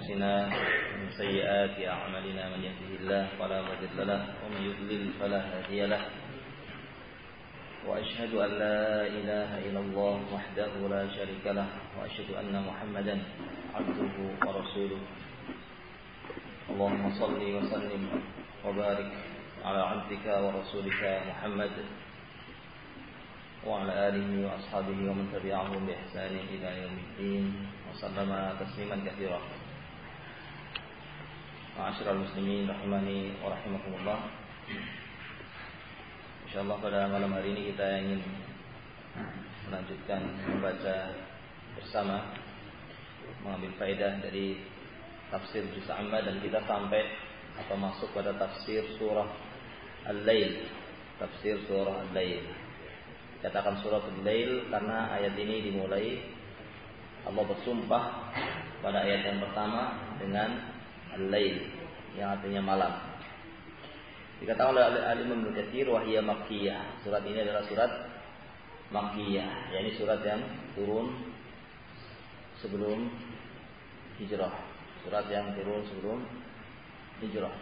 أنفسنا ومن سيئات أعمالنا من يهده الله فلا مضل له ومن يضلل فلا هادي له وأشهد أن لا إله إلا الله وحده لا شريك له وأشهد أن محمدا عبده ورسوله اللهم صل وسلم وبارك على عبدك ورسولك محمد وعلى آله وأصحابه ومن تبعهم بإحسان إلى يوم الدين وسلم تسليما كثيرا. Ma'asyiral muslimin rahimani wa rahimakumullah. Insyaallah pada malam hari ini kita ingin melanjutkan membaca bersama, mengambil faedah dari tafsir juz amma, dan kita sampai atau masuk pada tafsir surah Al-Lail. Tafsir surah Al-Lail. Katakan surah Al-Lail karena ayat ini dimulai Allah bersumpah pada ayat yang pertama dengan Al-Lail yang artinya malam. Dikatakan oleh Al-Imam Ibnu Katsir wa hiya makkiyah. Surat ini adalah surat makkiyah, yakni surat yang turun sebelum hijrah. Surat yang turun sebelum hijrah.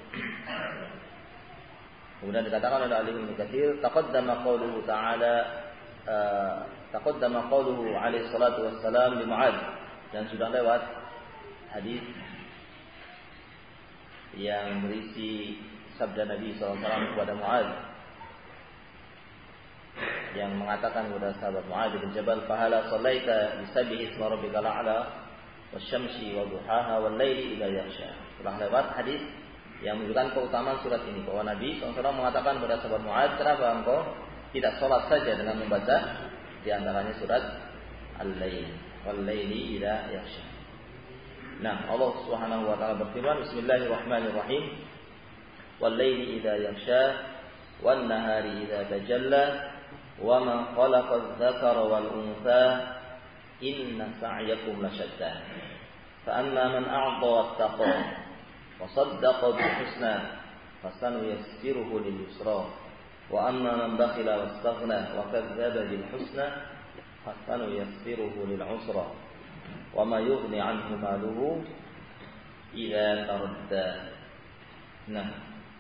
Kemudian dikatakan oleh Al-Imam Ibnu Katsir, taqaddama qauluhu ta'ala taqaddama qauluhu alaihi salatu wassalam li Mu'adz, dan sudah lewat hadis yang berisi sabda Nabi SAW kepada Mu'adz yang mengatakan kepada sahabat Mu'adz bin Jabal, fahala sallaita bisabbihi isma rabbikal a'la wasyamsi wadduhaha wal laili idza yaghsha. Telah lewat hadis yang menunjukkan keutamaan surat ini, bahwa Nabi SAW mengatakan kepada sahabat Mu'adz, kenapa engkau tidak sholat saja dengan membaca di antaranya surat Al-Lail, wal-laili idza yaghsha. Nah, Allah Subhanahu wa taala berfirman, bismillahirrahmanirrahim, wal-laili idza yaghsha wan-nahari idza tajalla wa ma khalaqadz dzakara wal untha inna sa'yakum lasyatta fa amma man a'ta wattaqa wa saddaqa bil husna fasanuyassiruhu lil yusra wa amma man bakhila wastaghna wa kadzdzaba bil husna fasanuyassiruhu lil usra wa ma yughni 'anhu maluhu idza taradda. Nah,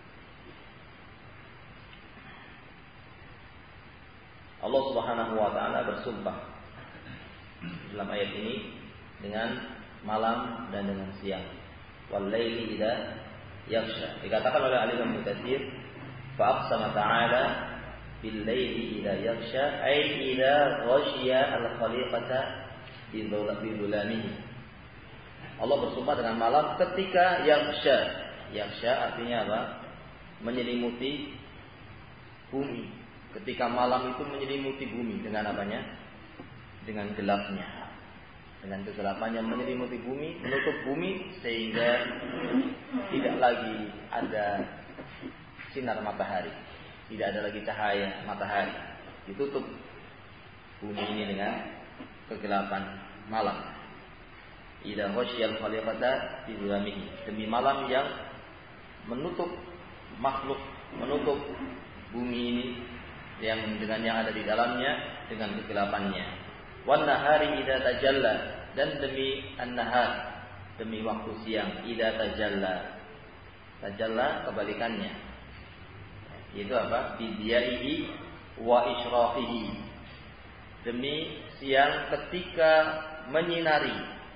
Allah Subhanahu wa taala bersumpah dalam ayat ini dengan malam dan dengan siang. Wal laili idza yaghsha. Dikatakan oleh Al-Imam Ibnu Katsir, fa aqsama ta'ala bil laili idza yaghsha ay idza ghashiya al khaliqata bi dhulamihi. Allah bersumpah dengan malam ketika yaghsha. Yaghsha artinya apa? Menyelimuti bumi. Ketika malam itu menyelimuti bumi dengan apanya? Dengan gelapnya. Dengan kegelapannya menyelimuti bumi, menutup bumi sehingga tidak lagi ada sinar matahari, tidak ada lagi cahaya matahari. Ditutup bumi ini dengan kegelapan malam. Idza ghasyiyal khaliqata bi dhulamihi. Demi malam yang menutup makhluk, menutup bumi ini yang dengan yang ada di dalamnya dengan kegelapannya. Wan nahari idza tajalla, dan demi an-nahar, demi waktu siang, idza tajalla. Tajalla kebalikannya. Itu apa? Bidiyaihi wa israfihi. Demi siang ketika menyinari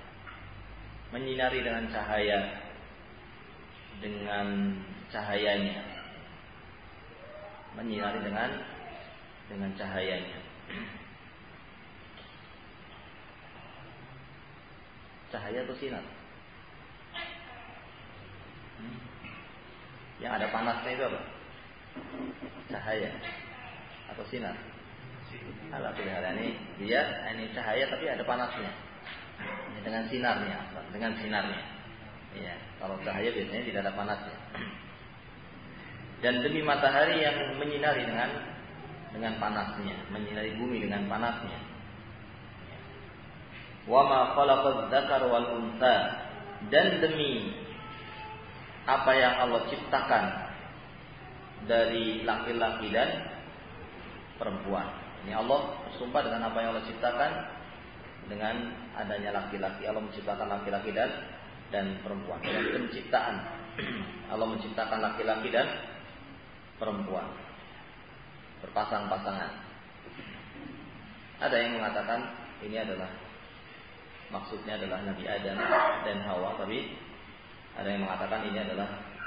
dengan cahayanya. Menyinari dengan cahayanya. Cahaya atau sinar? Yang ada panasnya itu apa? Cahaya atau sinar? Alhamdulillah, ini cahaya tapi ada panasnya. Ini dengan sinarnya. Ya, kalau cahaya biasanya tidak ada panasnya. Dan demi matahari yang menyinari dengan panasnya, menyinari bumi dengan panasnya. Wa ma khalaqadz dzakara wal untha, dan demi apa yang Allah ciptakan dari laki-laki dan perempuan. Ini Allah bersumpah dengan apa yang Allah ciptakan dengan adanya laki-laki. Allah menciptakan laki-laki dan dan perempuan. Dengan penciptaan, Allah menciptakan laki-laki dan perempuan berpasang-pasangan. Ada yang mengatakan ini adalah maksudnya adalah Nabi Adam dan Hawa, tapi ada yang mengatakan ini adalah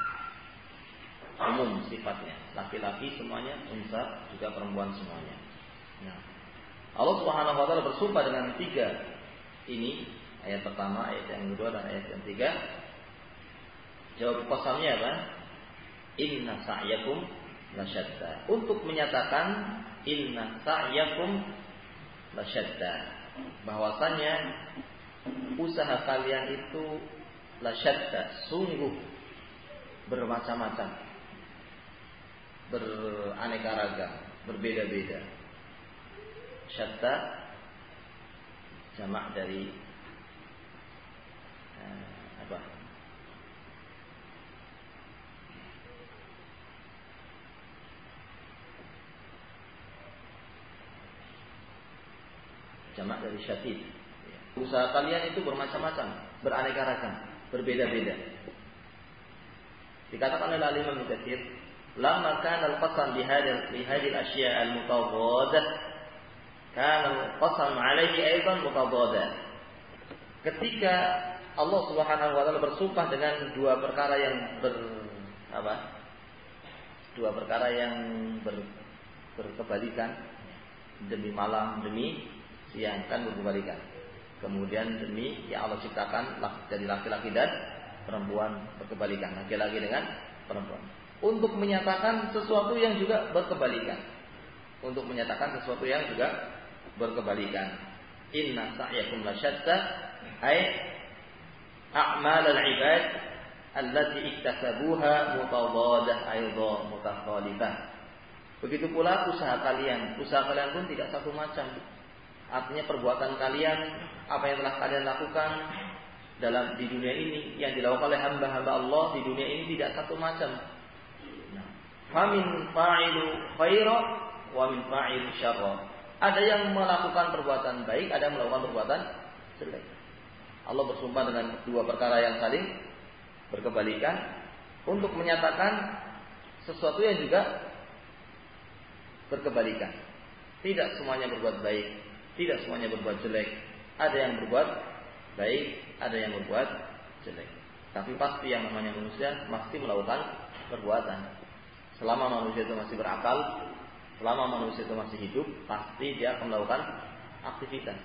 umum sifatnya, laki-laki semuanya, unsa juga perempuan semuanya. Nah, Allah Subhanahu wa taala bersumpah dengan 3 ini, ayat pertama, ayat yang kedua dan ayat yang 3. Jawab qasamnya apa? Inna sa'yakum lasyatta. Untuk menyatakan inna sa'yakum lasyatta, bahwasanya usaha kalian itu lasyatta, sungguh bermacam-macam, beraneka ragam, berbeda-beda. Syatta jamak dari apa? Jamak dari syatid. Usaha kalian itu bermacam-macam, beraneka ragam, berbeda-beda. Dikatakan oleh Imam Ibnu Katsir, lamma kana al-qasam bi hadhihi al-ashya' al-mutadaddah, kana al-qasam 'alaihi aidan mutadaddah. Ketika Allah Subhanahu wa taala bersumpah dengan dua perkara yang berkebalikan, demi malam, demi siang, kan berkebalikan. Kemudian demi yang Allah ciptakan dari laki-laki dan perempuan, berkebalikan, laki-laki dengan perempuan. Untuk menyatakan sesuatu yang juga berkebalikan. Untuk menyatakan sesuatu yang juga berkebalikan. Inna sa'yakum lasyatta, ay a'mal al-ibad allati iktasabuha mutadadah aidha mutakhalifah. Begitu pula usaha kalian pun tidak satu macam. Artinya perbuatan kalian, apa yang telah kalian lakukan di dunia ini, yang dilakukan oleh hamba-hamba Allah di dunia ini tidak satu macam. Famin fa'ilu khaira wa min fa'ilu syarra. Ada yang melakukan perbuatan baik, ada yang melakukan perbuatan jelek. Allah bersumpah dengan dua perkara yang saling berkebalikan untuk menyatakan sesuatu yang juga berkebalikan. Tidak semuanya berbuat baik, tidak semuanya berbuat jelek. Ada yang berbuat baik, ada yang berbuat jelek. Tapi pasti yang namanya manusia pasti melakukan perbuatan. Selama manusia itu masih berakal, selama manusia itu masih hidup, pasti dia akan melakukan aktivitas.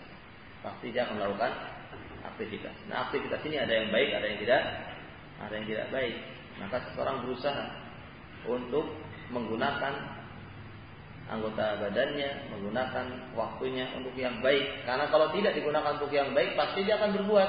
Nah, aktivitas ini ada yang baik, ada yang tidak baik. Maka seseorang berusaha untuk menggunakan anggota badannya, menggunakan waktunya untuk yang baik. Karena kalau tidak digunakan untuk yang baik, pasti dia akan berbuat.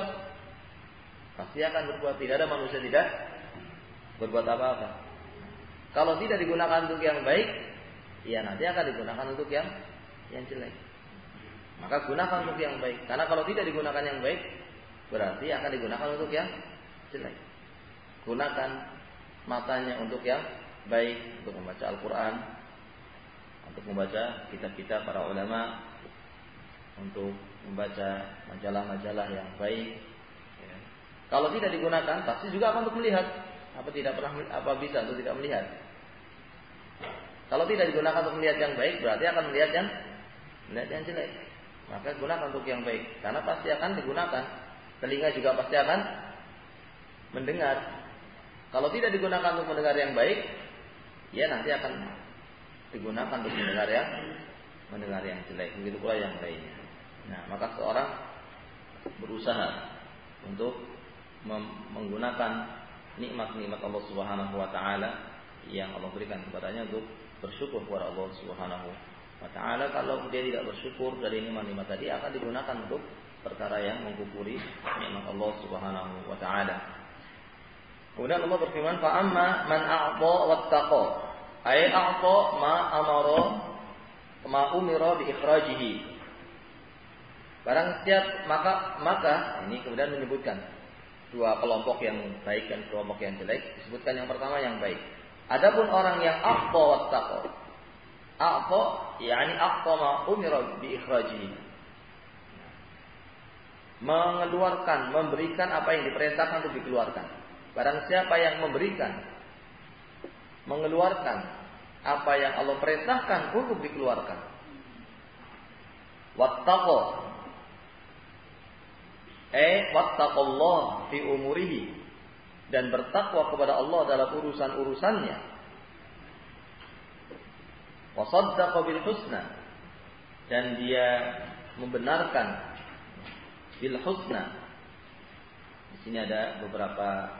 Tidak ada manusia tidak berbuat apa-apa. Kalau tidak digunakan untuk yang baik, ya nanti akan digunakan untuk yang jelek. Maka gunakan untuk yang baik. Karena kalau tidak digunakan yang baik, berarti akan digunakan untuk yang jelek. Gunakan matanya untuk yang baik, untuk membaca Al-Quran, untuk membaca kitab-kitab para ulama, untuk membaca majalah-majalah yang baik. Ya. Kalau tidak digunakan, pasti juga akan untuk melihat. Apa bisa untuk tidak melihat? Kalau tidak digunakan untuk melihat yang baik, berarti akan melihat yang jelek. Maka gunakan untuk yang baik, karena pasti akan digunakan. Telinga juga pasti akan mendengar. Kalau tidak digunakan untuk mendengar yang baik, ya nanti akan digunakan untuk mendengar yang jelek. Begitu pula yang lainnya. Nah, maka seorang berusaha untuk menggunakan nikmat-nikmat Allah Subhanahu wa taala yang Allah berikan kepadanya untuk bersyukur kepada Allah Subhanahu wa taala. Kalau dia tidak bersyukur dari nikmat-nikmat tadi, akan digunakan untuk perkara yang mengkufuri nikmat Allah Subhanahu wa taala. Kemudian Allah berfirman, "Fa amma man a'ta wattaqa." Ay a'ta ma amara ma umira bi ikhrajihi. Barang siap maka ini kemudian menyebutkan dua kelompok yang baik dan kelompok yang jelek. Disebutkan yang pertama yang baik. Adapun orang yang a'ta wattaqa. A'ta yakni a'ta ma umira bi ikhrajihi. mengeluarkan, memberikan apa yang diperintahkan untuk dikeluarkan. Barang siapa yang memberikan, mengeluarkan apa yang Allah perintahkan untuk dikeluarkan. Wattaqo, wattaqallah fi umurihi, dan bertakwa kepada Allah dalam urusan-urusannya. Wasaddaqa bil husna, dan dia membenarkan bil husna. Di sini ada beberapa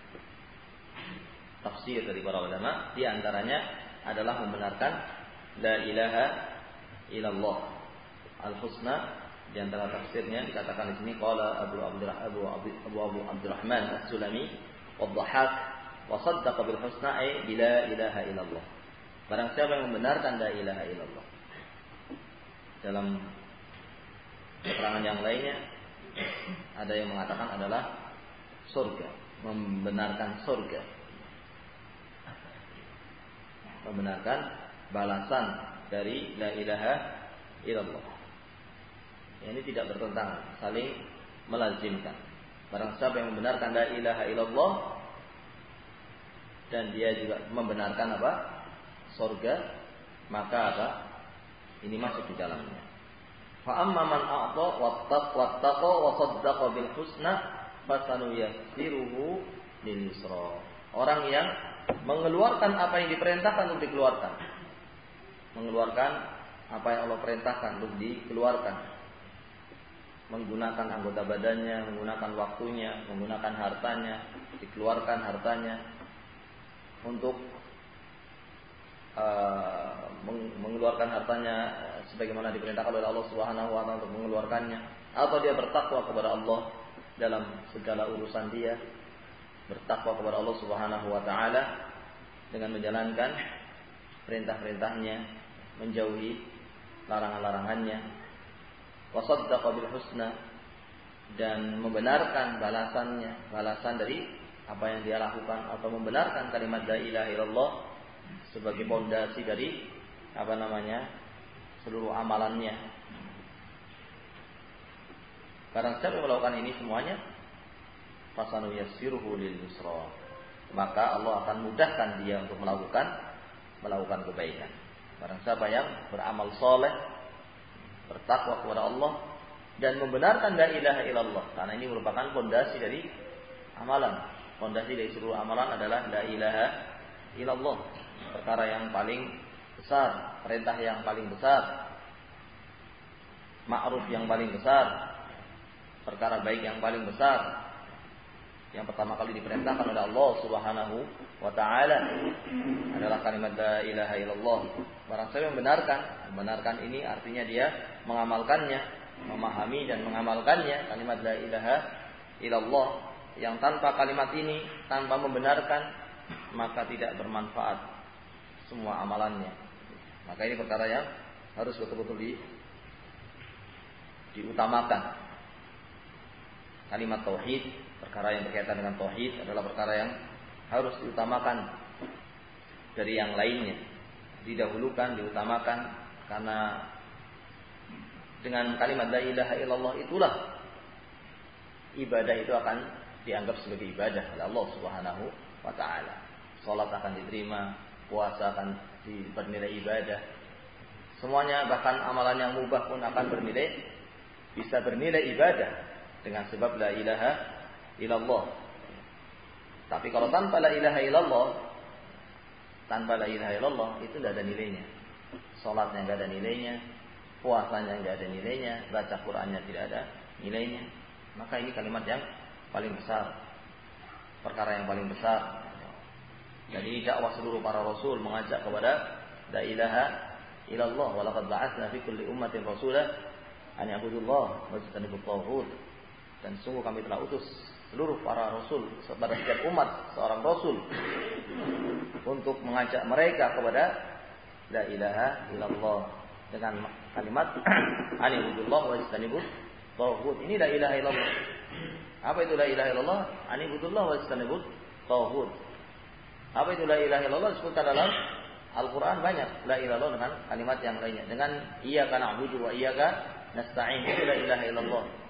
tafsir dari para ulama, di antaranya adalah membenarkan la ilaha illallah. Al husna di antara tafsirnya dikatakan di sini qala Abu Abdurrahman As-Sulami wadh-Dhahhak wa saddaqa bil husna ay bila ilaha illallah. Barang siapa yang membenarkan la ilaha illallah. Dalam keterangan yang lainnya ada yang mengatakan adalah surga, membenarkan surga, membenarkan balasan dari la ilaha illallah. Ini tidak bertentangan, saling melazimkan. Barang siapa yang membenarkan la ilaha illallah dan dia juga membenarkan apa? Surga, maka apa? Ini masuk di dalamnya. Fa amma man a'ta wattaqa wa saddaqa bil husna fasanuyassiruhu lil yusra. Orang yang mengeluarkan apa yang diperintahkan untuk dikeluarkan. Mengeluarkan apa yang Allah perintahkan untuk dikeluarkan. Menggunakan anggota badannya, menggunakan waktunya, menggunakan hartanya, dikeluarkan hartanya untuk mengeluarkan hartanya sebagaimana diperintahkan oleh Allah Subhanahu wa taala untuk mengeluarkannya, atau dia bertakwa kepada Allah dalam segala urusan dia, bertakwa kepada Allah Subhanahu wa taala dengan menjalankan perintah-perintahnya, menjauhi larangan-larangannya, wa saddaqa bil husna, dan membenarkan balasan dari apa yang dia lakukan, atau membenarkan kalimat la ilaha illallah sebagai pondasi dari seluruh amalannya. Barang siapa yang melakukan ini semuanya, fasanu yassiruhu lil yusra, maka Allah akan mudahkan dia untuk melakukan kebaikan. Barang siapa yang beramal soleh, bertakwa kepada Allah dan membenarkan la ilaha illallah, karena ini merupakan pondasi dari amalan. Pondasi dari seluruh amalan adalah la ilaha illallah, perkara yang paling besar, perintah yang paling besar, ma'ruf yang paling besar, perkara baik yang paling besar, yang pertama kali diperintahkan oleh Allah Subhanahu wa taala adalah kalimat la ilaha illallah. Barang siapa yang membenarkan ini artinya dia mengamalkannya, memahami dan mengamalkannya kalimat la ilaha illallah, yang tanpa kalimat ini, tanpa membenarkan, maka tidak bermanfaat semua amalannya. Maka ini perkara yang harus betul-betul diutamakan. Kalimat tauhid, perkara yang berkaitan dengan tauhid adalah perkara yang harus diutamakan dari yang lainnya, didahulukan, diutamakan, karena dengan kalimat la ilaha illallah itulah ibadah itu akan dianggap sebagai ibadah oleh Allah Subhanahu wa taala. Salat akan diterima, puasa akan bernilai ibadah. Semuanya, bahkan amalan yang mubah pun akan bisa bernilai ibadah dengan sebab la ilaha illallah. Tapi kalau tanpa la ilaha illallah itu tidak ada nilainya. Salatnya tidak ada nilainya, puasanya tidak ada nilainya, baca Qur'annya tidak ada nilainya. Maka ini kalimat yang paling besar, perkara yang paling besar. Jadi dakwah seluruh para rasul mengajak kepada la ilaha illallah. Wa laqad ba'atsna fi kulli ummatin rasulan an ya'budullah wa yajtanibut taghut. Dan sungguh kami telah utus seluruh para rasul pada setiap umat seorang rasul untuk mengajak mereka kepada la ilaha illallah dengan kalimat an ya'budullah wa yajtanibut taghut. Ini la ilaha illallah. Apa itu la ilaha illallah? An ya'budullah wa yajtanibut taghut. Apa itu la ilaha illallah? Disebutkan dalam Al-Quran banyak la ilaha illallah dengan kalimat yang lainnya. Dengan iyyaka na'budu wa iyyaka nasta'in, itu la ilaha illallah.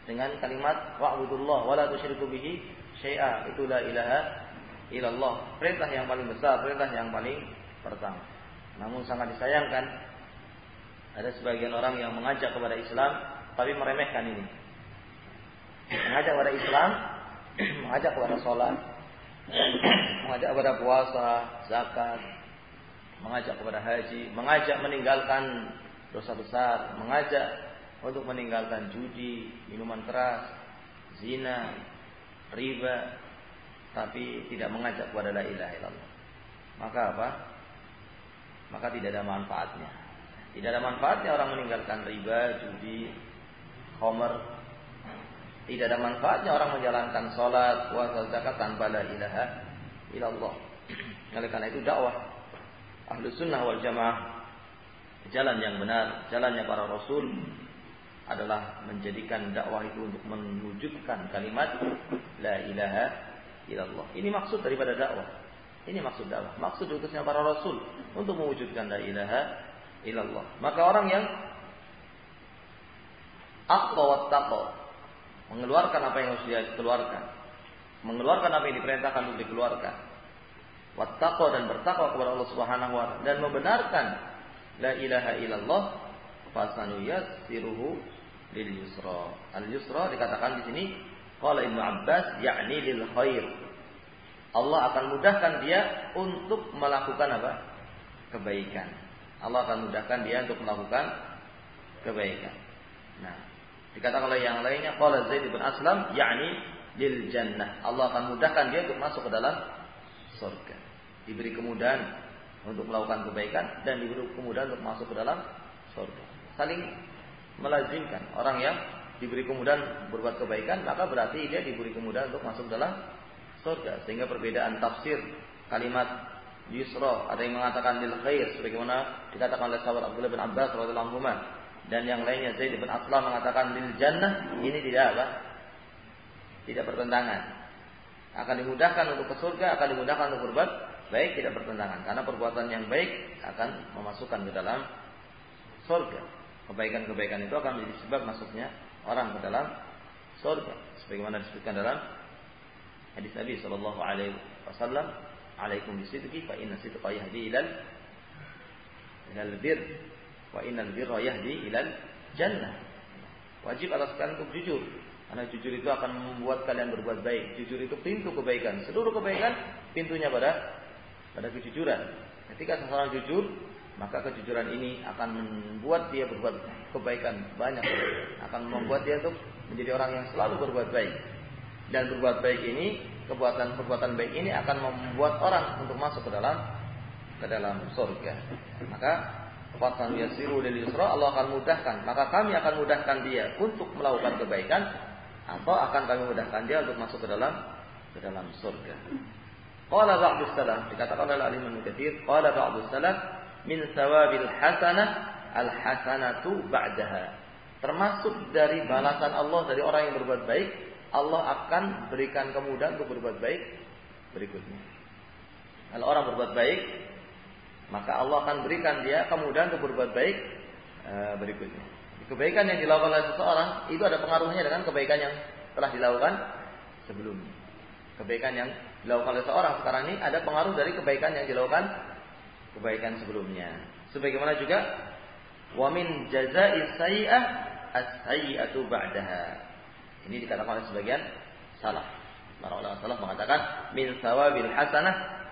dengan kalimat wa'budullah wa la tusyriku bihi syai'a. Itu la ilaha illallah. Perintah yang paling besar, perintah yang paling pertama. Namun sangat disayangkan ada sebagian orang yang mengajak kepada Islam tapi meremehkan ini. Mengajak kepada Islam, mengajak kepada sholat, mengajak kepada puasa, zakat, mengajak kepada haji, mengajak meninggalkan dosa besar, mengajak untuk meninggalkan judi, minuman keras, zina, riba, tapi tidak mengajak kepada la ilaha illallah. Maka apa? Maka tidak ada manfaatnya. Tidak ada manfaatnya orang meninggalkan riba, judi, khamr. Tidak ada manfaatnya orang menjalankan sholat, puasa, zakat tanpa la ilaha illallah. Oleh karena itu dakwah Ahlus Sunnah wal Jamaah, jalan yang benar, jalannya para Rasul adalah menjadikan dakwah itu untuk mewujudkan kalimat la ilaha illallah. Ini maksud daripada dakwah. Ini maksud dakwah. Maksud utusnya para Rasul untuk mewujudkan la ilaha illallah. Maka orang yang aqwa wa taqwa, mengeluarkan apa yang harus dia keluarkan, mengeluarkan apa yang diperintahkan untuk dikeluarkan, wattaqwa dan bertakwa kepada Allah Subhanahu wa taala, dan membenarkan la ilaha illallah, fasanuyassiruhu lil yusra. Al yusra dikatakan di sini qala Ibnu Abbas yakni lil khair. Allah akan mudahkan dia untuk melakukan apa? Kebaikan. Allah akan mudahkan dia untuk melakukan kebaikan. Nah, dikatakan oleh yang lainnya qala Zaid bin Aslam yakni lil jannah. Allah akan mudahkan dia untuk masuk ke dalam surga. Diberi kemudahan untuk melakukan kebaikan dan diberi kemudahan untuk masuk ke dalam surga. Saling melazimkan. Orang yang diberi kemudahan berbuat kebaikan, maka berarti dia diberi kemudahan untuk masuk dalam surga. Sehingga perbedaan tafsir kalimat yusra, ada yang mengatakan lil khair sebagaimana dikatakan oleh sahabat Abdullah bin Abbas radhiyallahu anhu, dan yang lainnya Zaid bin Aslam mengatakan lil jannah. Ini tidak apa? Tidak bertentangan. Akan dimudahkan untuk ke surga, akan dimudahkan untuk berbuat baik, tidak bertentangan. Karena perbuatan yang baik akan memasukkan ke dalam surga. Kebaikan-kebaikan itu akan menjadi sebab masuknya orang ke dalam surga. Sebagaimana disebutkan dalam hadis Nabi sallallahu alaihi wasallam, "Alaikum bisidqi fa inna sidqa yahdi ilal bir wa innal birra yahdi ilal jannah." Wajib atas kalian untuk jujur. Karena jujur itu akan membuat kalian berbuat baik. Jujur itu pintu kebaikan. Seluruh kebaikan pintunya pada kejujuran. Ketika seseorang jujur, maka kejujuran ini akan membuat dia berbuat kebaikan banyak. Akan membuat dia untuk menjadi orang yang selalu berbuat baik. Dan berbuat baik ini, perbuatan baik ini akan membuat orang untuk masuk ke dalam surga. Maka fatan yasiru lil yusra, Allah akan mudahkan. Maka kami akan mudahkan dia untuk melakukan kebaikan, atau akan kami mudahkan dia untuk masuk ke dalam surga. Qala ba'dus salaf, dikatakan oleh Al-Imam Katsir, qala ba'dus salaf min thawabil hasanah al-hasanatu ba'daha. Termasuk dari balasan Allah dari orang yang berbuat baik, Allah akan berikan kemudahan untuk berbuat baik berikutnya. Kalau orang berbuat baik, maka Allah akan berikan dia kemudahan untuk berbuat baik berikutnya. Kebaikan yang dilakukan oleh seseorang itu ada pengaruhnya dengan kebaikan yang telah dilakukan sebelumnya. Kebaikan yang dilakukan oleh seorang sekarang ini ada pengaruh dari kebaikan yang dilakukan kebaikan sebelumnya. Sebagaimana juga wa min jazaa'i sayyi'ah as-sayyi'atu ba'daha. Ini dikatakan oleh sebagian salaf. Para ulama salaf mengatakan min thawabil hasanah,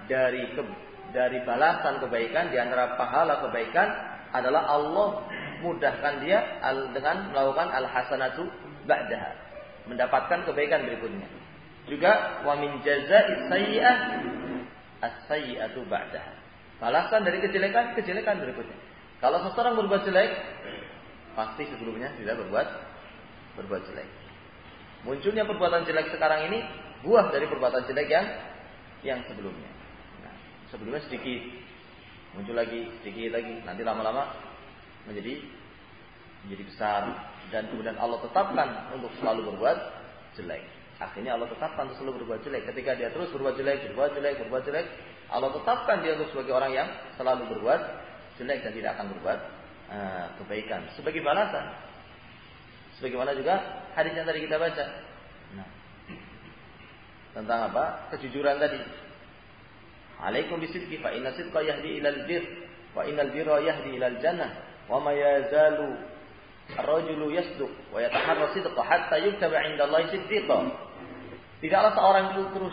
dari balasan kebaikan, di antara pahala kebaikan adalah Allah mudahkan dia dengan melakukan al-hasanatu ba'daha, mendapatkan kebaikan berikutnya. Juga wa min jazaa'i sayyi'ah as-sayyi'atu ba'daha. Balasan dari kejelekan berikutnya. Kalau seseorang berbuat jelek, pasti sebelumnya tidak berbuat jelek. Munculnya perbuatan jelek sekarang ini buah dari perbuatan jelek yang sebelumnya. Nah, sebelumnya sedikit, muncul lagi, sedikit lagi, nanti lama-lama menjadi besar, dan kemudian Allah tetapkan untuk selalu berbuat jelek. Akhirnya Allah tetapkan untuk selalu berbuat jelek. Ketika dia terus berbuat jelek, Allah tetapkan dia untuk sebagai orang yang selalu berbuat jelek dan tidak akan berbuat kebaikan sebagai balasan. Sebagaimana juga hadis yang tadi kita baca. Nah, tentang apa? Kejujuran tadi. Alaikum bisidqi fa inna sidqa yahdi ilal bir wa innal birra yahdi ilal jannah wa ma yazalu ar-rajulu yasduq wa yataharra sidqa hatta yuktaba 'inda Allahi siddiqan. Tidaklah seorang itu terus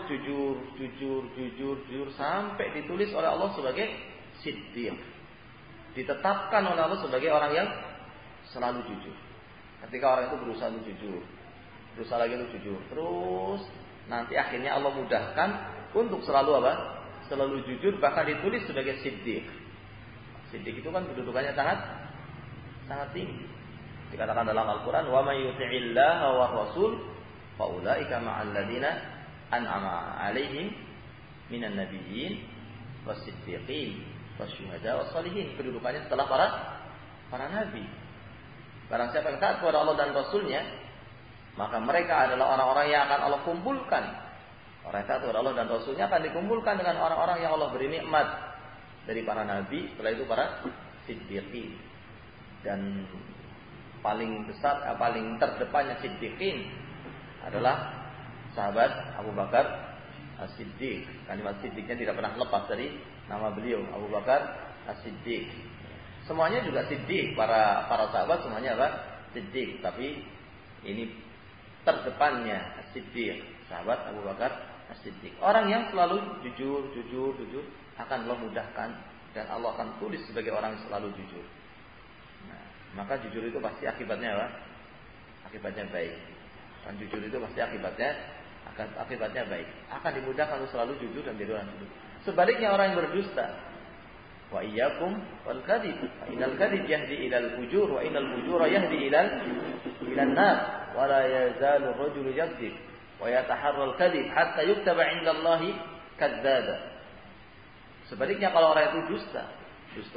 jujur sampai ditulis oleh Allah sebagai siddiq. Ditetapkan oleh Allah sebagai orang yang selalu jujur. Ketika orang itu berusaha untuk jujur, berusaha lagi untuk jujur, terus nanti akhirnya Allah mudahkan untuk selalu apa? Selalu jujur, bahkan ditulis sebagai siddiq. Siddiq itu kan kedudukannya sangat tinggi. Dikatakan dalam Al-Quran, wa may yuti'illaha wa rasul fa ulaika ma'al ladzina an'ama 'alaihim minan nabiyyin was-siddiqin wasyuhada was-shalihin. Kedudukannya setelah para nabi. Barang siapa yang taat kepada Allah dan Rasulnya, maka mereka adalah orang-orang yang akan Allah kumpulkan. Orang yang taat kepada Allah dan Rasulnya akan dikumpulkan dengan orang-orang yang Allah beri nikmat dari para nabi, setelah itu para siddiqin. Dan paling besar, paling terdepannya siddiqin adalah sahabat Abu Bakar As-Siddiq. Kalimat siddiqnya tidak pernah lepas dari nama beliau, Abu Bakar As-Siddiq. Semuanya juga siddiq, para sahabat semuanya apa? Siddiq, tapi ini terdepannya As-Siddiq, sahabat Abu Bakar As-Siddiq. Orang yang selalu jujur akan Allah mudahkan dan Allah akan tulis sebagai orang yang selalu jujur. Nah, maka jujur itu pasti akibatnya apa? Akibatnya baik. Dan jujur itu pasti akibatnya baik. Akan dimudahkan untuk selalu jujur dan jadi orang jujur. Sebaliknya orang yang berdusta, wa iyyakum wal kadhib fa innal kadhib yahdi ilal fujur wa innal fujura yahdi ilan nar wa la yazalu ar-rajulu yakdzib wa yataharra al-kadhib hatta yuktaba 'inda Allahi kadzdzaba. Sebaliknya kalau orang itu dusta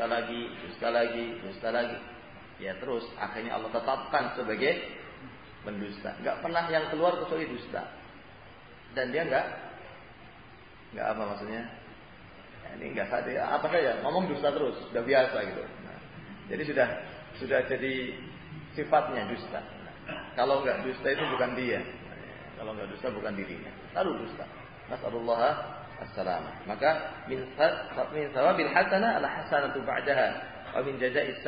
lagi, ya terus akhirnya Allah tetapkan sebagai pendusta. Enggak pernah yang keluar kecuali dusta. Dan dia enggak apa maksudnya? Ini enggak apa saja, ngomong dusta terus, sudah biasa gitu. Nah, jadi sudah jadi sifatnya dusta. Kalau enggak dusta itu bukan dia. Kalau enggak dusta bukan dirinya. Lalu dusta. Nasallallahu as-salamah. Maka min thawabil hasanah ala hasanatu ba'daha wa min jaza'is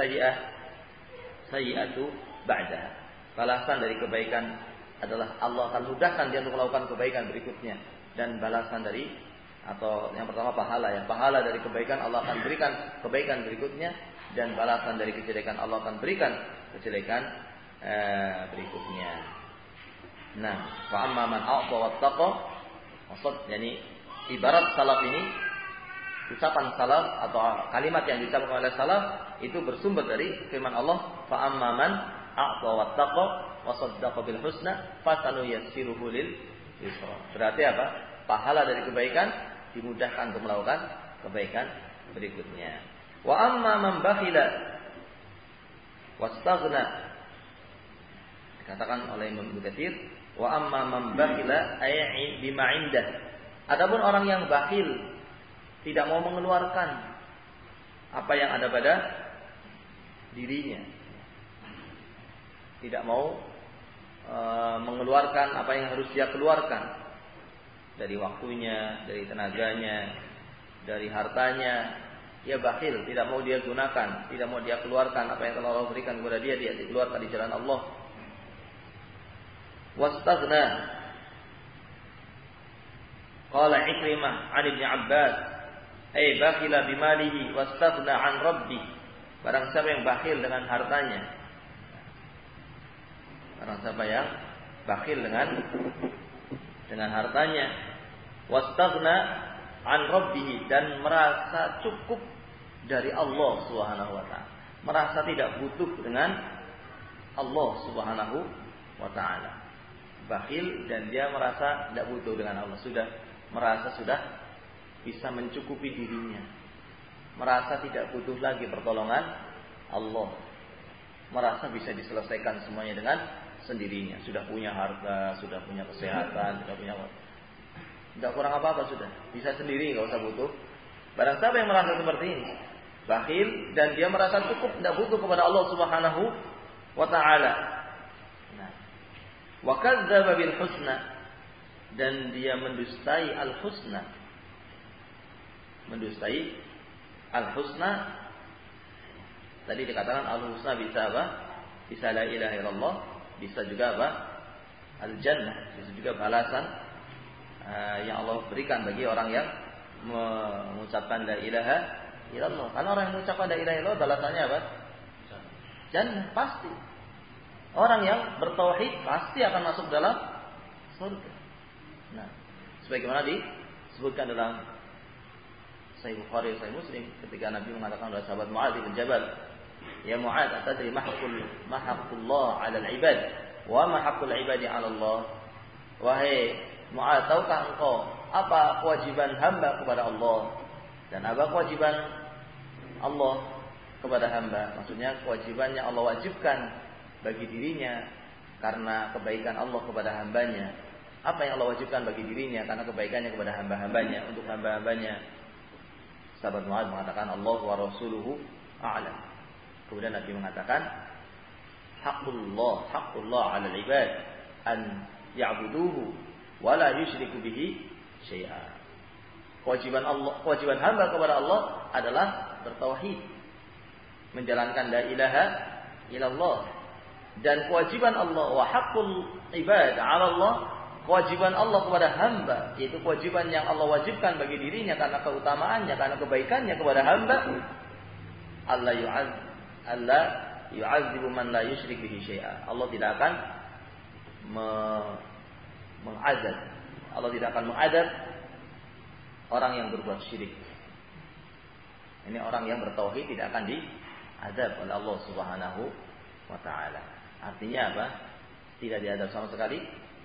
sayyi'atu ba'daha. Balasan dari kebaikan adalah Allah akan mudahkan dia untuk melakukan kebaikan berikutnya, dan balasan dari atau yang pertama pahala ya. Pahala dari kebaikan Allah akan berikan kebaikan berikutnya, dan balasan dari kejelekan Allah akan berikan kejelekan berikutnya. Nah, fa amma man a'ta wattaqa, maksud yani ibarat salaf ini, ucapan salaf atau kalimat yang diucapkan oleh salaf itu bersumber dari firman Allah, fa amma man a'ta wattaqa wa saddaqa bil husna fasanuyassiruhu lil yusra. Berarti apa? Pahala dari kebaikan dimudahkan untuk melakukan kebaikan berikutnya. Wa amma man bakhila wastaghna, dikatakan oleh Imam Ibnu Katsir, wa amma man bakhila ay bima indah. Adapun orang yang bakhil, tidak mau mengeluarkan apa yang ada pada dirinya, tidak mau mengeluarkan apa yang harus dia keluarkan dari waktunya, dari tenaganya, dari hartanya. Dia bakhil, tidak mau dia gunakan, tidak mau dia keluarkan apa yang telah Allah berikan kepada dia dikeluarkan di jalan Allah. Wastaghna, qala Ikrimah an Ibnu Abbas, ay bakhila bimalihi wastaghna an rabbi. Barang siapa yang bakhil dengan hartanya, barang siapa yang bakhil dengan hartanya, wastaghna an rabbih, dan merasa cukup dari Allah Subhanahu wa taala, merasa tidak butuh dengan Allah Subhanahu wa taala. Bakhil dan dia merasa tidak butuh dengan Allah, merasa sudah bisa mencukupi dirinya, merasa tidak butuh lagi pertolongan Allah, merasa bisa diselesaikan semuanya dengan sendirinya, sudah punya harta, sudah punya kesehatan, tidak kurang apa-apa, sudah bisa sendiri, nggak usah butuh. Barang siapa yang merasa seperti ini, bakhil dan dia merasa cukup, tidak butuh kepada Allah Subhanahu wa taala, Wa kadzdzaba bil husna, dan dia mendustai al-husna. Mendustai al-husna. Tadi dikatakan al-husna bisa apa? Bisa la ilaha illallah, bisa juga apa? Al-jannah, bisa juga balasan yang Allah berikan bagi orang yang mengucapkan la ilaha illallah. Karena orang yang mengucapkan la ilaha illallah balasannya apa? Jannah, pasti. Orang yang bertauhid pasti akan masuk dalam surga. Nah, sebagaimana disebutkan dalam Sahih Bukhari, Sahih Muslim, ketika Nabi mengatakan kepada sahabat Mu'adz bin Jabal, "Ya Mu'adz, atadri ma haqqullah 'alal 'ibad wa ma haqqul 'ibadi 'ala Allah?" Wahai Mu'adz, tahukah engkau apa kewajiban hamba kepada Allah dan apa kewajiban Allah kepada hamba? Maksudnya kewajiban yang Allah wajibkan bagi dirinya karena kebaikan Allah kepada hambanya. Apa yang Allah wajibkan bagi dirinya karena kebaikannya kepada hamba-hambanya, untuk hamba-hambanya. Sahabat Mu'adz mengatakan Allah wa rasuluhu a'lam. Kemudian Nabi mengatakan haqqullah 'alal ibad an ya'buduhu wa la yusyriku bihi syai'a. Kewajiban hamba kepada Allah adalah bertauhid, menjalankan la ilaha illallah. Dan kewajiban Allah wa haqqul ibad 'ala Allah, kewajiban Allah kepada hamba, yaitu kewajiban yang Allah wajibkan bagi dirinya karena keutamaannya, karena kebaikannya kepada hamba, Allah yu'adzibu man la yusyrik bihi syai'a. Allah tidak akan mengazab. Allah tidak akan mengazab orang yang berbuat syirik. Ini orang yang bertauhid tidak akan diazab oleh Allah Subhanahu wa taala. Artinya apa? Tidak diazab sama sekali.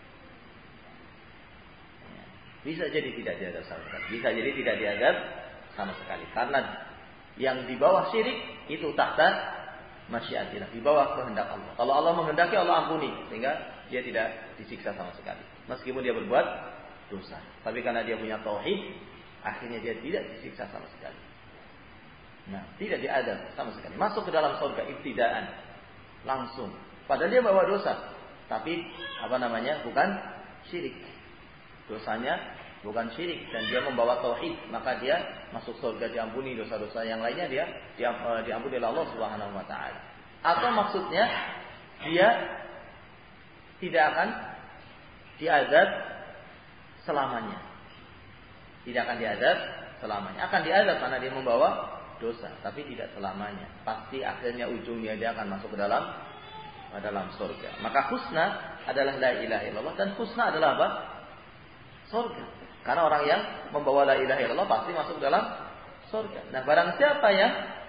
Bisa jadi tidak diazab sama sekali. Bisa jadi tidak diazab sama sekali. Karena yang di bawah syirik itu tahta masyiatillah, di bawah kehendak Allah. Kalau Allah menghendaki, Allah ampuni, sehingga dia tidak disiksa sama sekali. Meskipun dia berbuat dosa. Tapi karena dia punya tauhid, akhirnya dia tidak disiksa sama sekali. Nah, tidak diazab sama sekali. Masuk ke dalam surga ibtidaan. Langsung. Padahal dia bawa dosa. Tapi, bukan syirik. Dosanya bukan syirik dan dia membawa tauhid, maka dia masuk surga, diampuni dosa-dosa yang lainnya, dia diampuni oleh Allah Subhanahu wa taala. Atau maksudnya dia tidak akan diazab selamanya. Tidak akan diazab selamanya. Akan diazab karena dia membawa dosa, tapi tidak selamanya. Pasti akhirnya ujungnya dia akan masuk ke dalam surga. Maka husna adalah la ilaha illallah, dan husna adalah apa? Surga. Karena orang yang membawa la ilaha illallah pasti masuk dalam surga. Nah, barang siapa yang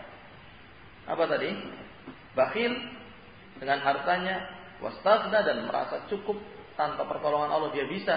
bakhil dengan hartanya, wastaghna, dan merasa cukup tanpa pertolongan Allah dia bisa.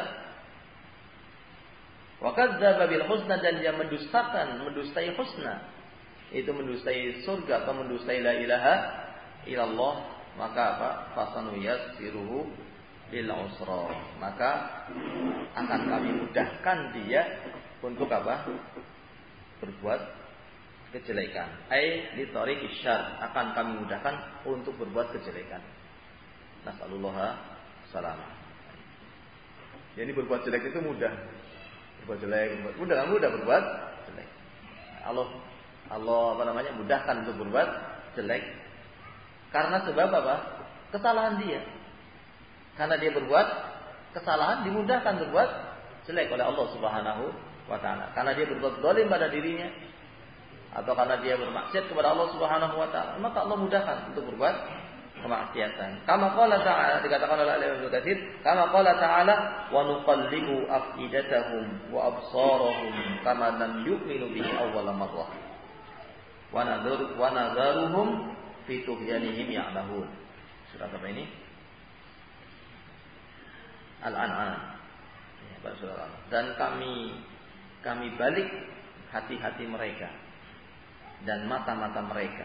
Wa kadzdzaba bil husna, dan dia mendustai husna. Itu mendustai surga atau mendustai la ilaha illallah, maka apa? Fasanuyassiruhu lil usra, maka akan kami mudahkan dia untuk apa? Berbuat kejelekan. Ai li tariqis syarr, akan kami mudahkan untuk berbuat kejelekan. Nasallallahu salamah. Jadi berbuat jelek itu mudah. Berbuat jelek, mudah berbuat jelek. Allah mudahkan untuk berbuat jelek karena sebab apa? Kesalahan dia. Karena dia berbuat kesalahan, dimudahkan berbuat jelek oleh Allah Subhanahu wa taala. Karena dia berbuat zalim pada dirinya, atau karena dia bermaksiat kepada Allah Subhanahu wa taala, maka Allah mudahkan untuk berbuat kemaksiatan. Kama qala ta'ala, dikatakan oleh Ibnu Katsir, kama qala ta'ala, wa nuqallibu afidatahum wa absarahum kama lam yu'minu bihi awwala marrah. Wa nadharuhum fi tughyanihim ya'mahun. Surat apa ini? Al-An'am. Dan kami balik hati-hati mereka dan mata-mata mereka,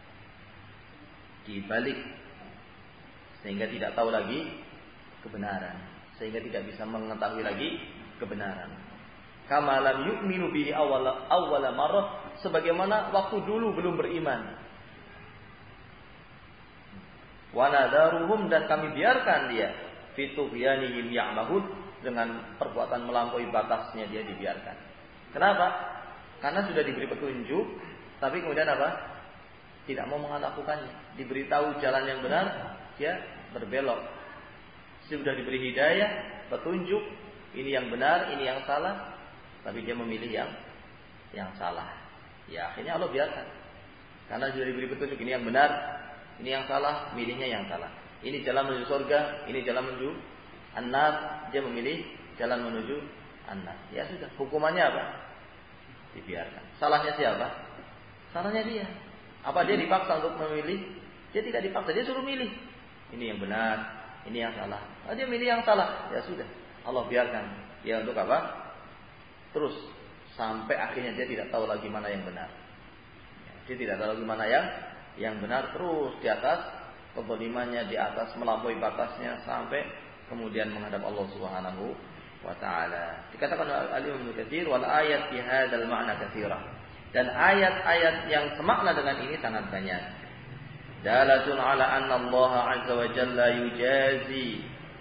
dibalik sehingga tidak tahu lagi kebenaran, sehingga tidak bisa mengetahui lagi kebenaran. Kama lam yu'minu bihi awwala marrah, sebagaimana waktu dulu belum beriman. Wa nadharuhum, dan kami biarkan dia fitughyanihim ya'mahun, dengan perbuatan melampaui batasnya dia dibiarkan. Kenapa? Karena sudah diberi petunjuk, tapi kemudian apa? Tidak mau melakukannya. Diberitahu jalan yang benar, dia berbelok. Sudah diberi hidayah, petunjuk, ini yang benar, ini yang salah, tapi dia memilih yang salah. Ya akhirnya Allah biarkan. Karena sudah diberi petunjuk, ini yang benar, ini yang salah, milihnya yang salah. Ini jalan menuju surga, ini jalan menuju an-nar, dia memilih jalan menuju an-nar. Ya sudah, hukumannya apa? Dibiarkan. Salahnya siapa? Salahnya dia. Apa dia dipaksa untuk memilih? Dia tidak dipaksa, dia suruh milih. Ini yang benar, ini yang salah. Dia milih yang salah. Ya sudah, Allah biarkan. Ya untuk apa? Terus sampai akhirnya dia tidak tahu lagi mana yang benar. Dia tidak tahu lagi mana yang benar, terus di atas kezalimannya, di atas melampaui batasnya sampai kemudian menghadap Allah Subhanahu wa taala. Dikatakan oleh Al-Imam Ibnu Katsir, wal ayat fi hadzal ma'na katsirah. Dan ayat-ayat yang semakna dengan ini sangat banyak. Dalatun ala anna Allah azza wa jalla yujazi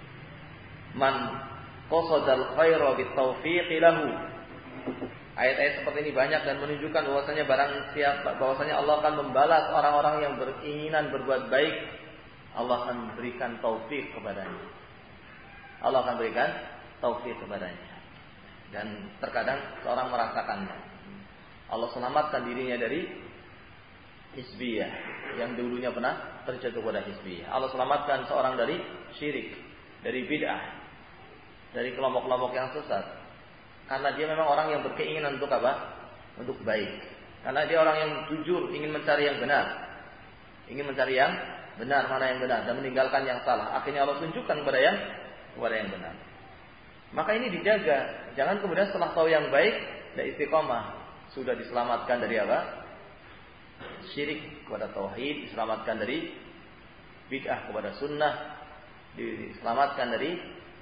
man qasada al-khaira bitawfiq lahu. Ayat-ayat seperti ini banyak dan menunjukkan bahwasanya Allah akan membalas orang-orang yang berkeinginan berbuat baik. Allah akan berikan taufik kepadanya. Allah akan berikan taufik kepadanya. Dan terkadang seorang merasakannya. Allah selamatkan dirinya dari hizbiyah yang dulunya pernah terjatuh pada hizbiyah. Allah selamatkan seorang dari syirik, dari bid'ah, dari kelompok-kelompok yang sesat. Karena dia memang orang yang berkeinginan untuk apa? Untuk baik. Karena dia orang yang jujur, ingin mencari yang benar. Ingin mencari yang benar, mana yang benar, dan meninggalkan yang salah. Akhirnya Allah tunjukkan kepada yang benar. Maka ini dijaga. Jangan kemudian setelah tahu yang baik, dan istiqomah. Sudah diselamatkan dari apa? Syirik kepada tauhid, diselamatkan dari bid'ah kepada sunnah, diselamatkan dari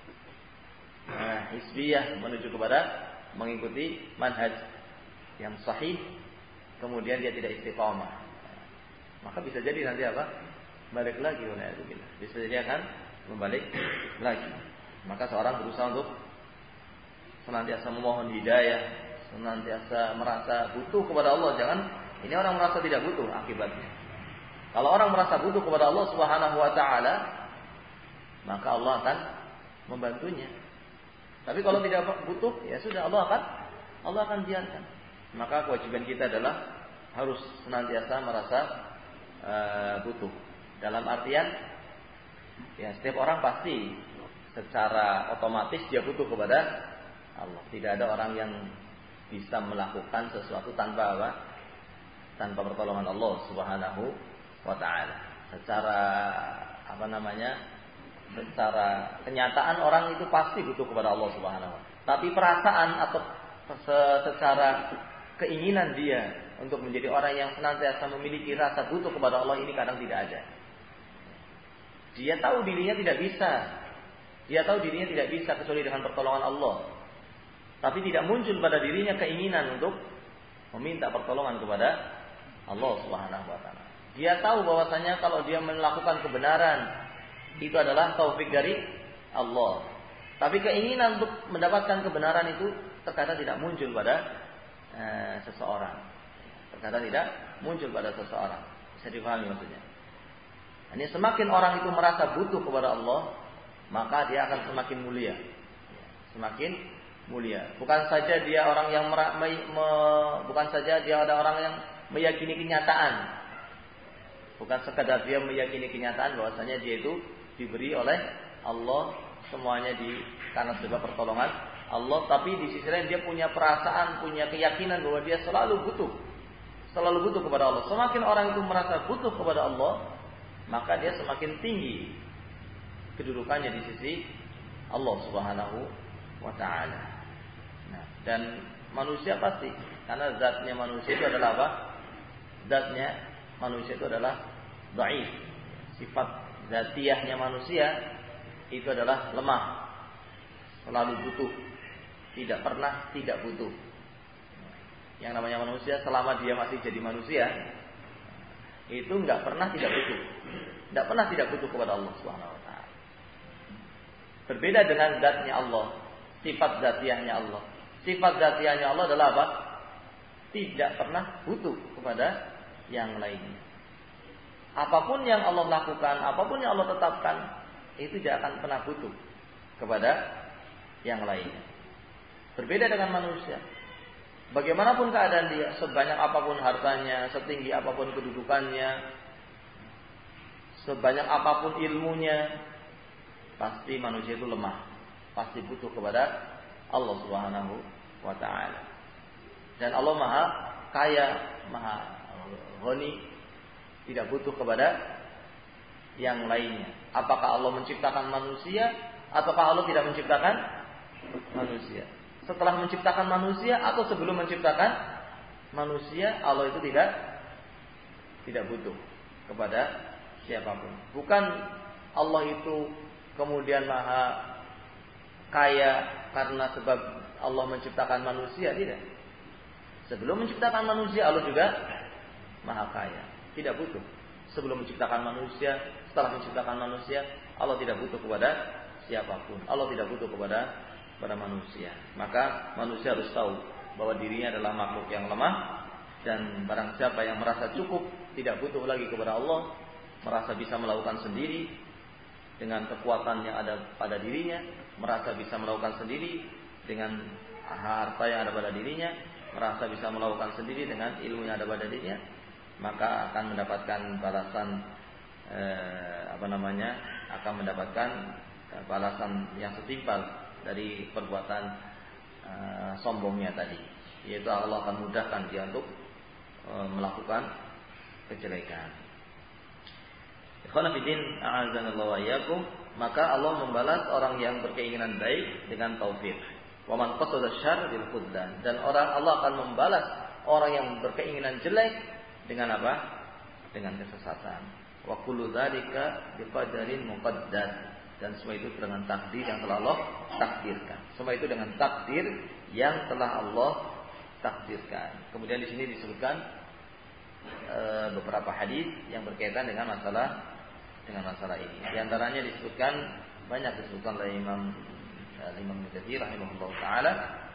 hizbiyah menuju kepada mengikuti manhaj yang sahih, kemudian dia tidak istiqamah. Maka bisa jadi nanti apa? Balik lagi oleh Allah. Bisa jadi akan membalik lagi. Maka seorang berusaha untuk senantiasa memohon hidayah, senantiasa merasa butuh kepada Allah. Jangan ini orang merasa tidak butuh akibatnya. Kalau orang merasa butuh kepada Allah Subhanahu wa taala, maka Allah akan membantunya. Tapi kalau tidak butuh, ya sudah Allah akan biarkan. Maka kewajiban kita adalah harus senantiasa merasa butuh. Dalam artian ya setiap orang pasti secara otomatis dia butuh kepada Allah. Tidak ada orang yang bisa melakukan sesuatu tanpa apa? Tanpa pertolongan Allah Subhanahu wa taala. Secara secara kenyataan orang itu pasti butuh kepada Allah Subhanahu wa taala. Tapi perasaan atau secara keinginan dia untuk menjadi orang yang senantiasa memiliki rasa butuh kepada Allah ini kadang tidak ada. Dia tahu dirinya tidak bisa. Dia tahu dirinya tidak bisa kecuali dengan pertolongan Allah. Tapi tidak muncul pada dirinya keinginan untuk meminta pertolongan kepada Allah Subhanahu wa taala. Dia tahu bahwasanya kalau dia melakukan kebenaran itu adalah taufik dari Allah. Tapi keinginan untuk mendapatkan kebenaran itu terkadang tidak muncul pada seseorang. Terkadang tidak muncul pada seseorang. Bisa dipahami maksudnya. Ini semakin orang itu merasa butuh kepada Allah, maka dia akan semakin mulia. Semakin mulia. Bukan saja dia orang yang bukan saja dia ada orang yang meyakini kenyataan. Bukan sekadar dia meyakini kenyataan bahwasanya dia itu diberi oleh Allah semuanya karena sebab pertolongan Allah, tapi di sisi lain dia punya perasaan, punya keyakinan bahwa dia selalu butuh kepada Allah. Semakin orang itu merasa butuh kepada Allah, maka dia semakin tinggi kedudukannya di sisi Allah Subhanahu wa taala. Dan manusia pasti, karena zatnya manusia itu adalah apa? Zatnya manusia itu adalah dhaif. Sifat zatiahnya manusia itu adalah lemah, selalu butuh, tidak pernah tidak butuh. Yang namanya manusia selama dia masih jadi manusia itu nggak pernah tidak butuh, nggak pernah tidak butuh kepada Allah Subhanahu wa taala. Berbeda dengan zatnya Allah, sifat zatiahnya Allah. Sifat zatiahnya Allah adalah apa? Tidak pernah butuh kepada yang lainnya. Apapun yang Allah lakukan, apapun yang Allah tetapkan, itu tidak akan pernah butuh kepada yang lainnya. Berbeda dengan manusia. Bagaimanapun keadaan dia, sebanyak apapun hartanya, setinggi apapun kedudukannya, sebanyak apapun ilmunya, pasti manusia itu lemah. Pasti butuh kepada Allah Subhanahu wa ta'ala. Dan Allah Maha Kaya, Maha Ghani, tidak butuh kepada yang lainnya. Apakah Allah menciptakan manusia ataukah Allah tidak menciptakan manusia? Setelah menciptakan manusia atau sebelum menciptakan manusia, Allah itu tidak butuh kepada siapapun. Bukan Allah itu kemudian Maha Kaya karena sebab Allah menciptakan manusia, tidak. Sebelum menciptakan manusia, Allah juga Maha Kaya, tidak butuh. Sebelum menciptakan manusia, setelah menciptakan manusia, Allah tidak butuh kepada siapapun. Allah tidak butuh kepada manusia. Maka manusia harus tahu bahwa dirinya adalah makhluk yang lemah, dan barang siapa yang merasa cukup, tidak butuh lagi kepada Allah, merasa bisa melakukan sendiri dengan kekuatan yang ada pada dirinya, merasa bisa melakukan sendiri dengan harta yang ada pada dirinya, merasa bisa melakukan sendiri dengan ilmu yang ada pada dirinya, maka akan mendapatkan balasan akan mendapatkan balasan yang setimpal dari perbuatan sombongnya tadi, yaitu Allah akan mudahkan dia untuk melakukan kejelekan. Ikhwan fillah, a'azanallahu wa iyyakum, maka Allah membalas orang yang berkeinginan baik dengan taufik. Wa man qasada syarr bil khudlan, dan Allah akan membalas orang yang berkeinginan jelek dengan apa? Dengan kesesatan. Wa kullu dzalika biqadarin muqaddar, dan semua itu dengan takdir yang telah Allah takdirkan. Semua itu dengan takdir yang telah Allah takdirkan. Kemudian di sini disebutkan beberapa hadis yang berkaitan dengan masalah ini. Di antaranya banyak disebutkan oleh Imam Mujaddid rahimahullah taala.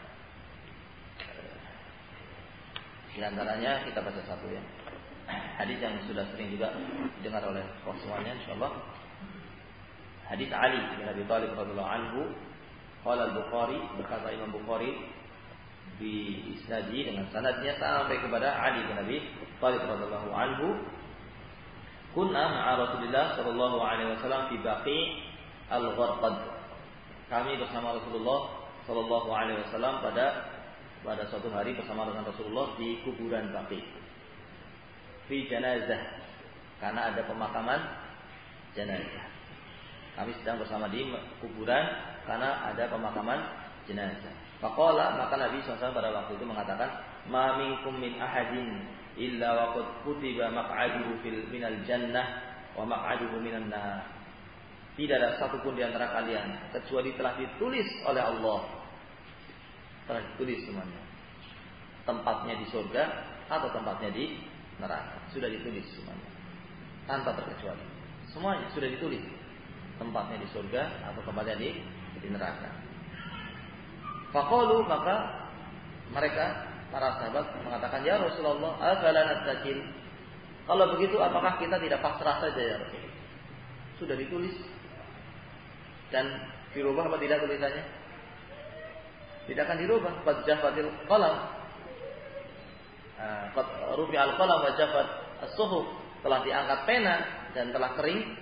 Di antaranya kita baca satu ya. Hadis yang sudah sering juga didengar oleh semuanya insyaallah. Hadis Ali bin Abi Thalib radhiyallahu anhu, qala al-Bukhari, berkata Imam Bukhari bi isnadi dengan sanadnya sampai kepada Ali bin Abi Thalib radhiyallahu anhu, kunna ma'a Rasulillah sallallahu alaihi wasallam fi Baqi' al-Gharqad. Kami bersama Rasulullah sallallahu alaihi wasallam pada suatu hari bersama dengan Rasulullah di kuburan Baqi'. Fi janazah, karena ada pemakaman jenazah. Kami sedang bersama di kuburan karena ada pemakaman jenazah. Faqala, maka Nabi SAW pada waktu itu mengatakan, ma minkum min ahadin illa wa qad kutiba maq'aduhu minal jannah wa maq'aduhu minan nar. Tidak ada satupun di antara kalian kecuali telah ditulis oleh Allah. Telah ditulis semuanya. Tempatnya di surga atau tempatnya di neraka. Sudah ditulis semuanya. Tanpa terkecuali. Semuanya sudah ditulis. Tempatnya di surga atau tempatnya di neraka. Faqalu, maka mereka para sahabat mengatakan, ya Rasulullah, afala nattaqil? Kalau begitu apakah kita tidak pasrah saja ya Rasul? Sudah ditulis dan dirubah apa tidak tulisannya? Tidak akan dirubah. Qad jaffatil qalam. Qad rufi'al qalam wa jaffat as-suhuf. Telah diangkat pena dan telah kering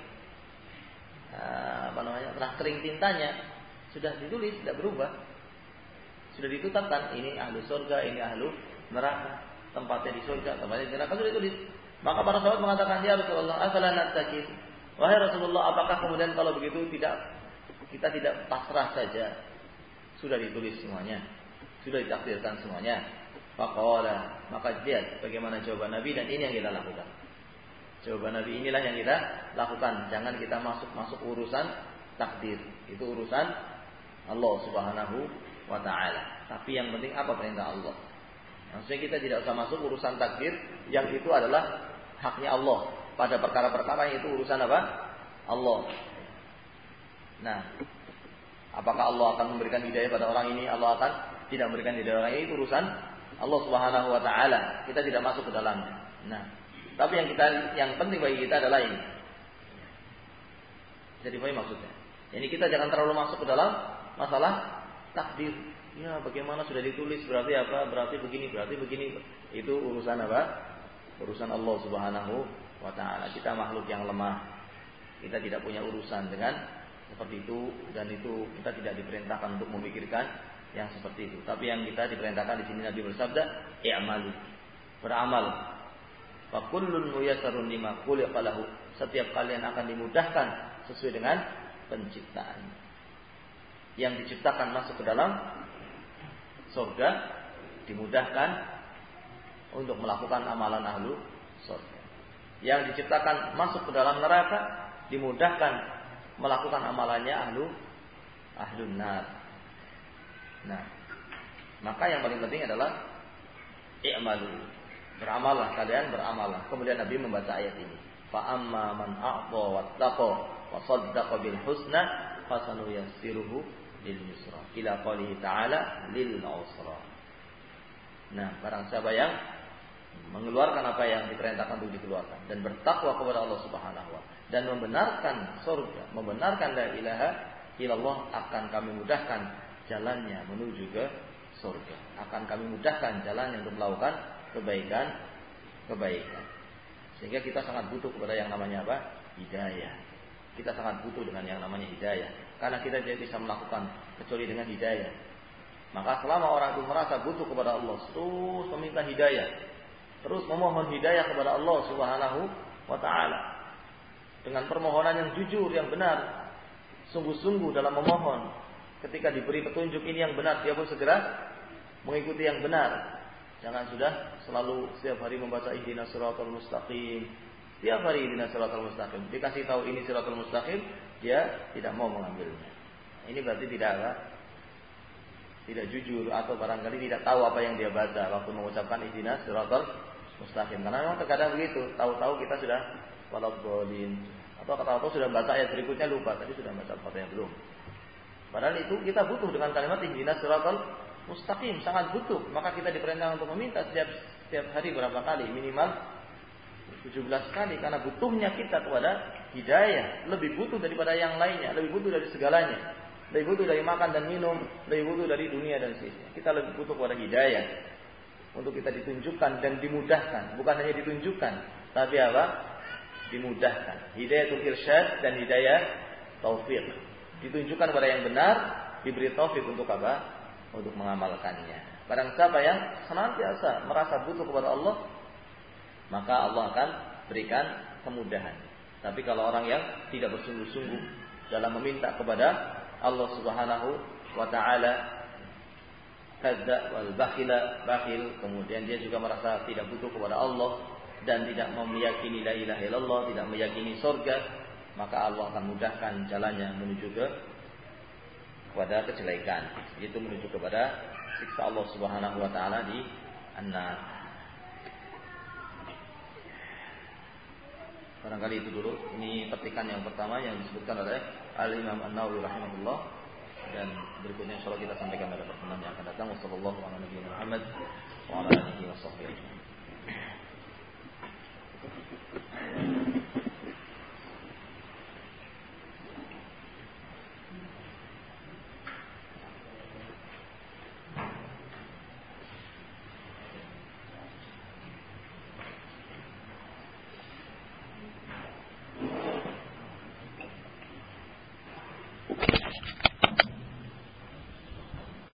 telah kering tintanya, sudah ditulis, tidak berubah, sudah ditetapkan ini ahlu surga, ini ahlu neraka, tempatnya di surga, tempatnya di neraka, sudah ditulis. Maka para sahabat mengatakan, ya Rasulullah, afala nattaqin? Wahai Rasulullah, apakah kemudian kalau begitu kita tidak pasrah saja? Sudah ditulis semuanya, sudah ditakdirkan semuanya. Faqala, maka lihat bagaimana jawaban Nabi, dan ini yang kita lakukan. Jawaban Nabi inilah yang kita lakukan. Jangan kita masuk urusan takdir. Itu urusan Allah Subhanahu wa ta'ala. Tapi yang penting apa perintah Allah. Maksudnya kita tidak usah masuk urusan takdir, yang itu adalah haknya Allah. Pada perkara-perkara yang itu urusan apa? Allah. Nah, Apakah Allah akan memberikan hidayah pada orang ini, Allah akan tidak memberikan hidayah orang ini, itu urusan Allah Subhanahu wa taala. Kita tidak masuk ke dalamnya. Nah, tapi yang penting bagi kita adalah ini. Jadi apa maksudnya? Ini kita jangan terlalu masuk ke dalam masalah takdir. Ya, bagaimana sudah ditulis, berarti apa? Berarti begini. Itu urusan apa? Urusan Allah Subhanahu wa taala. Kita makhluk yang lemah. Kita tidak punya urusan dengan seperti itu, dan itu kita tidak diperintahkan untuk memikirkan yang seperti itu. Tapi yang kita diperintahkan di sini Nabi bersabda, i'malu, beramal. Fa kullun muyassarun lima khuliqa lahu. Setiap kalian akan dimudahkan sesuai dengan penciptaan. Yang diciptakan masuk ke dalam surga dimudahkan untuk melakukan amalan ahlu surga. Yang diciptakan masuk ke dalam neraka dimudahkan melakukan amalannya ahlun nar. Nah, maka yang paling penting adalah i'malu, beramallah, kalian beramallah. Kemudian Nabi membaca ayat ini, fa amma man a'ta wattaqa wa saddaqa bil husna fasanuyassiruhu lil yusra ila qoulihi ta'ala lil usra. Nah, barang siapa yang mengeluarkan apa yang diperintahkan untuk dikeluarkan dan bertakwa kepada Allah Subhanahu wa taala dan membenarkan surga, membenarkan la ilaha illallah, akan kami mudahkan jalannya menuju ke surga. Akan kami mudahkan jalannya untuk melakukan kebaikan. Sehingga kita sangat butuh kepada yang namanya apa? Hidayah. Kita sangat butuh dengan yang namanya hidayah. Karena kita tidak bisa melakukan kecuali dengan hidayah. Maka selama orang itu merasa butuh kepada Allah, terus meminta hidayah, terus memohon hidayah kepada Allah Subhanahu wa taala dengan permohonan yang jujur, yang benar, sungguh-sungguh dalam memohon. Ketika diberi petunjuk ini yang benar, dia pun segera mengikuti yang benar. Jangan sudah selalu setiap hari membaca ihdinas siratal mustaqim. Setiap hari ihdinas siratal mustaqim. Dikasih tahu ini siratal mustaqim, dia tidak mau mengambilnya. Ini berarti tidak jujur, atau barangkali tidak tahu apa yang dia baca waktu mengucapkan ihdinas siratal mustaqim. Karena memang terkadang begitu, tahu-tahu kita sudah waladhdallin, atau tahu-tahu sudah baca ayat berikutnya lupa, tadi sudah baca Al-Fatihah belum. Padahal itu kita butuh dengan kalimat ihdinas siratal mustaqim, sangat butuh. Maka kita diperintahkan untuk meminta setiap hari berapa kali? Minimal 17 kali, karena butuhnya kita kepada hidayah, lebih butuh daripada yang lainnya, lebih butuh dari segalanya. Lebih butuh dari makan dan minum, lebih butuh dari dunia dan seisinya. Kita lebih butuh kepada hidayah untuk kita ditunjukkan dan dimudahkan. Bukan hanya ditunjukkan, tapi apa? Dimudahkan. Hidayatul irsyad dan hidayah taufik. Ditunjukkan kepada yang benar, diberi taufik untuk apa? Untuk mengamalkannya. Barang siapa yang senantiasa merasa butuh kepada Allah, maka Allah akan berikan kemudahan. Tapi kalau orang yang tidak bersungguh-sungguh dalam meminta kepada Allah Subhanahu wa taala, kadzdzab wal bakhil, kemudian dia juga merasa tidak butuh kepada Allah dan tidak meyakini la ilaha illallah, tidak meyakini surga, maka Allah akan mudahkan jalannya menuju kepada kejelekan, yaitu menuju kepada siksa Allah Subhanahu wa taala di an-nar. Barangkali itu dulu. Ini petikan yang pertama yang disebutkan oleh Al-Imam An-Nawawi rahimahullah, dan berikutnya insyaallah kita sampaikan pada pertemuan yang akan datang. Wassallallahu ala nabiyina Muhammad wa ala alihi washabbihi.